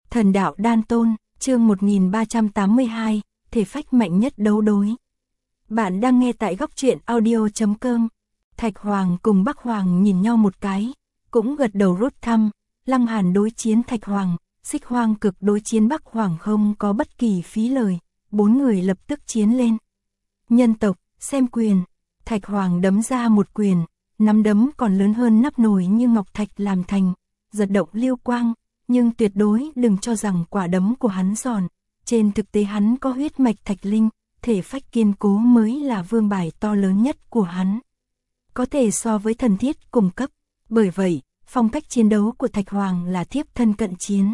Thần đạo đan tôn, chương 1382, thể phách mạnh nhất đấu đối. Bạn đang nghe tại góc truyện audio.com. Thạch Hoàng cùng Bắc Hoàng nhìn nhau một cái, cũng gật đầu rút thăm. Lăng Hàn đối chiến Thạch Hoàng, Xích Hoang Cực đối chiến Bắc Hoàng không có bất kỳ phí lời, bốn người lập tức chiến lên. Nhân tộc, xem quyền. Thạch Hoàng đấm ra một quyền, nắm đấm còn lớn hơn nắp nồi như ngọc thạch làm thành, giật động lưu quang, nhưng tuyệt đối đừng cho rằng quả đấm của hắn giòn, trên thực tế hắn có huyết mạch thạch linh, thể phách kiên cố mới là vương bài to lớn nhất của hắn. Có thể so với thần thiết cùng cấp, bởi vậy, phong cách chiến đấu của Thạch Hoàng là thiếp thân cận chiến.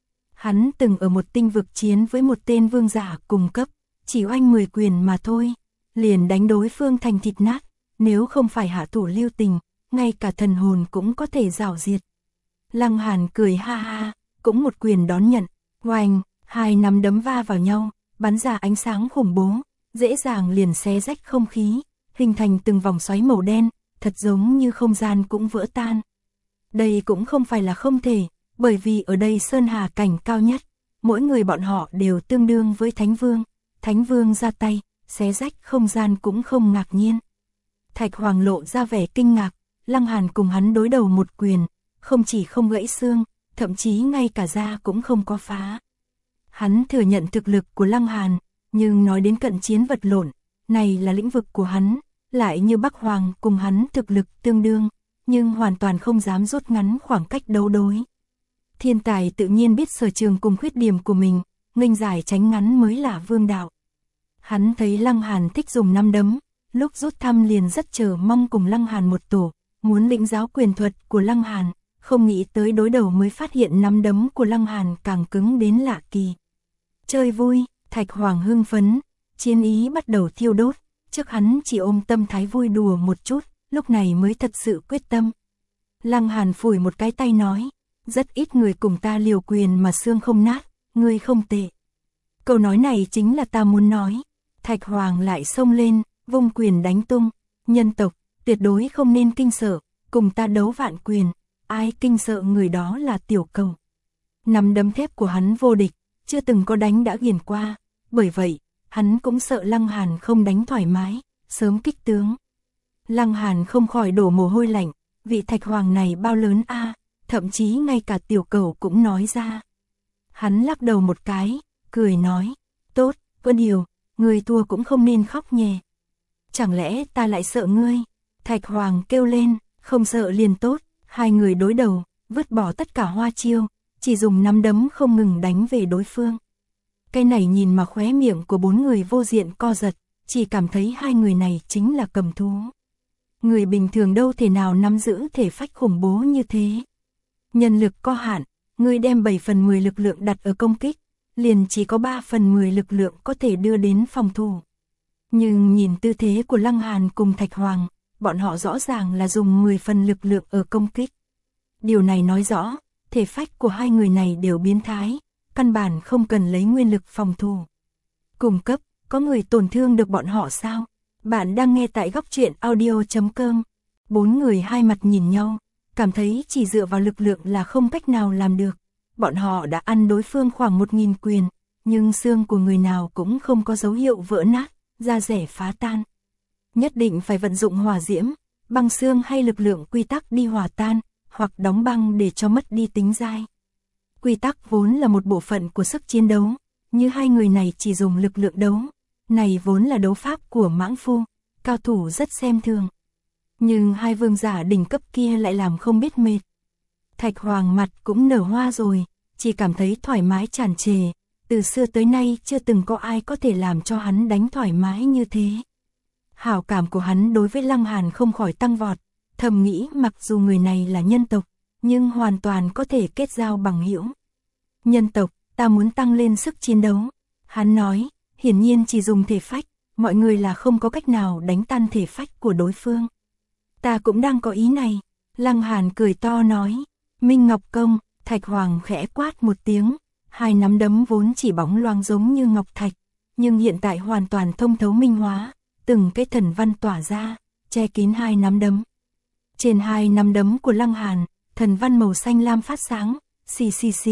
Hắn từng ở một tinh vực chiến với một tên vương giả cùng cấp, chỉ oanh 10 quyền mà thôi, liền đánh đối phương thành thịt nát, nếu không phải hạ thủ lưu tình, ngay cả thần hồn cũng có thể rào diệt. Lăng Hàn cười ha ha, cũng một quyền đón nhận, oanh, hai nắm đấm va vào nhau, bắn ra ánh sáng khủng bố, dễ dàng liền xé rách không khí, hình thành từng vòng xoáy màu đen, thật giống như không gian cũng vỡ tan. Đây cũng không phải là không thể, bởi vì ở đây sơn hà cảnh cao nhất, mỗi người bọn họ đều tương đương với Thánh Vương ra tay, xé rách không gian cũng không ngạc nhiên. Thạch Hoàng lộ ra vẻ kinh ngạc, Lăng Hàn cùng hắn đối đầu một quyền, không chỉ không gãy xương, thậm chí ngay cả da cũng không có phá. Hắn thừa nhận thực lực của Lăng Hàn, nhưng nói đến cận chiến vật lộn, này là lĩnh vực của hắn, lại như Bắc Hoàng cùng hắn thực lực tương đương, nhưng hoàn toàn không dám rút ngắn khoảng cách đấu đối. Thiên tài tự nhiên biết sở trường cùng khuyết điểm của mình, nghênh giải tránh ngắn mới là vương đạo. Hắn thấy Lăng Hàn thích dùng nắm đấm, lúc rút thăm liền rất chờ mong cùng Lăng Hàn một tổ, muốn lĩnh giáo quyền thuật của Lăng Hàn, không nghĩ tới đối đầu mới phát hiện nắm đấm của Lăng Hàn càng cứng đến lạ kỳ. Chơi vui, Thạch Hoàng hưng phấn, chiến ý bắt đầu thiêu đốt, trước hắn chỉ ôm tâm thái vui đùa một chút, lúc này mới thật sự quyết tâm. Lăng Hàn phủi một cái tay nói, rất ít người cùng ta liều quyền mà xương không nát, ngươi không tệ. Câu nói này chính là ta muốn nói. Thạch Hoàng lại xông lên, vung quyền đánh tung, nhân tộc, tuyệt đối không nên kinh sợ, cùng ta đấu vạn quyền, ai kinh sợ người đó là tiểu cầu. Nắm đấm thép của hắn vô địch, chưa từng có đánh đã ghiền qua, bởi vậy, hắn cũng sợ Lăng Hàn không đánh thoải mái, sớm kích tướng. Lăng Hàn không khỏi đổ mồ hôi lạnh, vị Thạch Hoàng này bao lớn a, thậm chí ngay cả tiểu cầu cũng nói ra. Hắn lắc đầu một cái, cười nói, tốt, có điều, người thua cũng không nên khóc nhè. Chẳng lẽ ta lại sợ ngươi? Thạch Hoàng kêu lên, không sợ liền tốt, hai người đối đầu, vứt bỏ tất cả hoa chiêu, chỉ dùng nắm đấm không ngừng đánh về đối phương. Cái này nhìn mà khóe miệng của bốn người vô diện co giật, chỉ cảm thấy hai người này chính là cầm thú. Người bình thường đâu thể nào nắm giữ thể phách khủng bố như thế. Nhân lực có hạn, ngươi đem 7/10 lực lượng đặt ở công kích, liền chỉ có 3/10 lực lượng có thể đưa đến phòng thủ. Nhưng nhìn tư thế của Lăng Hàn cùng Thạch Hoàng, bọn họ rõ ràng là dùng 10 phần lực lượng ở công kích. Điều này nói rõ, thể phách của hai người này đều biến thái, căn bản không cần lấy nguyên lực phòng thủ. Cùng cấp, có người tổn thương được bọn họ sao? Bạn đang nghe tại góc truyện audio.com. Bốn người hai mặt nhìn nhau, cảm thấy chỉ dựa vào lực lượng là không cách nào làm được. Bọn họ đã ăn đối phương khoảng 1000 quyền, nhưng xương của người nào cũng không có dấu hiệu vỡ nát, da rẻ phá tan. Nhất định phải vận dụng hỏa diễm, băng xương hay lực lượng quy tắc đi hòa tan, hoặc đóng băng để cho mất đi tính dai. Quy tắc vốn là một bộ phận của sức chiến đấu, như hai người này chỉ dùng lực lượng đấu. Này vốn là đấu pháp của mãng phu, cao thủ rất xem thường. Nhưng hai vương giả đỉnh cấp kia lại làm không biết mệt. Thạch Hoàng mặt cũng nở hoa rồi, chỉ cảm thấy thoải mái tràn trề, từ xưa tới nay chưa từng có ai có thể làm cho hắn đánh thoải mái như thế. Hảo cảm của hắn đối với Lăng Hàn không khỏi tăng vọt, thầm nghĩ mặc dù người này là nhân tộc, nhưng hoàn toàn có thể kết giao bằng hữu. Nhân tộc, ta muốn tăng lên sức chiến đấu. Hắn nói, hiển nhiên chỉ dùng thể phách, mọi người là không có cách nào đánh tan thể phách của đối phương. Ta cũng đang có ý này. Lăng Hàn cười to nói, Minh Ngọc Công. Thạch Hoàng khẽ quát một tiếng, hai nắm đấm vốn chỉ bóng loáng giống như ngọc thạch, nhưng hiện tại hoàn toàn thông thấu minh hóa, từng cái thần văn tỏa ra, che kín hai nắm đấm. Trên hai nắm đấm của Lăng Hàn, thần văn màu xanh lam phát sáng, xì xì xì,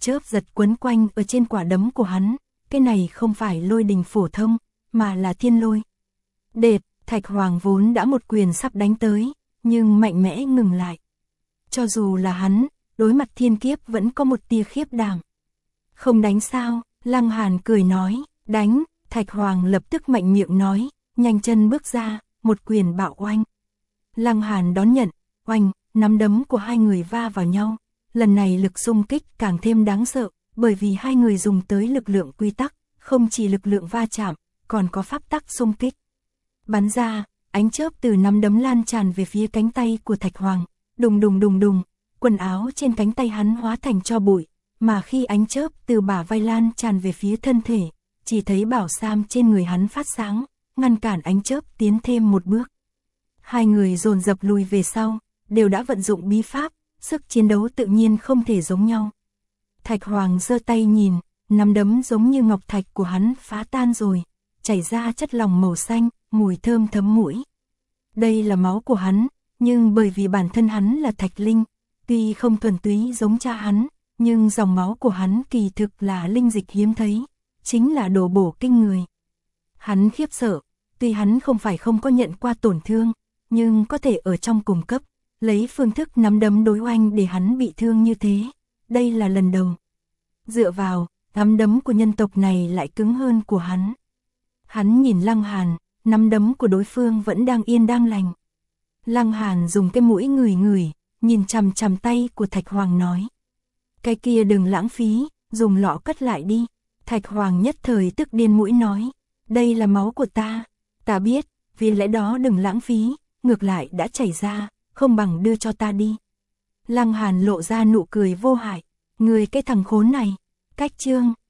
chớp giật quấn quanh ở trên quả đấm của hắn, cái này không phải lôi đình phổ thông, mà là thiên lôi. Đệt, Thạch Hoàng vốn đã một quyền sắp đánh tới, nhưng mạnh mẽ ngừng lại. Cho dù là hắn, đối mặt thiên kiếp vẫn có một tia khiếp đảm. Không đánh sao, Lăng Hàn cười nói, đánh, Thạch Hoàng lập tức mạnh miệng nói, nhanh chân bước ra, một quyền bạo oanh. Lăng Hàn đón nhận, oanh, nắm đấm của hai người va vào nhau. Lần này lực xung kích càng thêm đáng sợ, bởi vì hai người dùng tới lực lượng quy tắc, không chỉ lực lượng va chạm, còn có pháp tắc xung kích. Bắn ra, ánh chớp từ nắm đấm lan tràn về phía cánh tay của Thạch Hoàng, đùng đùng đùng đùng, quần áo trên cánh tay hắn hóa thành tro bụi, mà khi ánh chớp từ bả vai lan tràn về phía thân thể, chỉ thấy bảo sam trên người hắn phát sáng, ngăn cản ánh chớp tiến thêm một bước. Hai người dồn dập lùi về sau, đều đã vận dụng bí pháp, sức chiến đấu tự nhiên không thể giống nhau. Thạch Hoàng giơ tay nhìn, nắm đấm giống như ngọc thạch của hắn phá tan rồi, chảy ra chất lỏng màu xanh, mùi thơm thấm mũi. Đây là máu của hắn, nhưng bởi vì bản thân hắn là Thạch Linh, tuy không thuần túy giống cha hắn, nhưng dòng máu của hắn kỳ thực là linh dịch hiếm thấy, chính là đồ bổ kinh người. Hắn khiếp sợ, tuy hắn không phải không có nhận qua tổn thương, nhưng có thể ở trong cùng cấp, lấy phương thức nắm đấm đối oanh để hắn bị thương như thế, đây là lần đầu. Dựa vào, nắm đấm của nhân tộc này lại cứng hơn của hắn. Hắn nhìn Lăng Hàn, nắm đấm của đối phương vẫn đang yên đang lành. Lăng Hàn dùng cái mũi ngửi ngửi, nhìn chằm chằm tay của Thạch Hoàng nói. Cái kia đừng lãng phí, dùng lọ cất lại đi. Thạch Hoàng nhất thời tức điên mũi nói. Đây là máu của ta biết, vì lẽ đó đừng lãng phí, ngược lại đã chảy ra, không bằng đưa cho ta đi. Lăng Hàn lộ ra nụ cười vô hại. Người cái thằng khốn này, cách chương.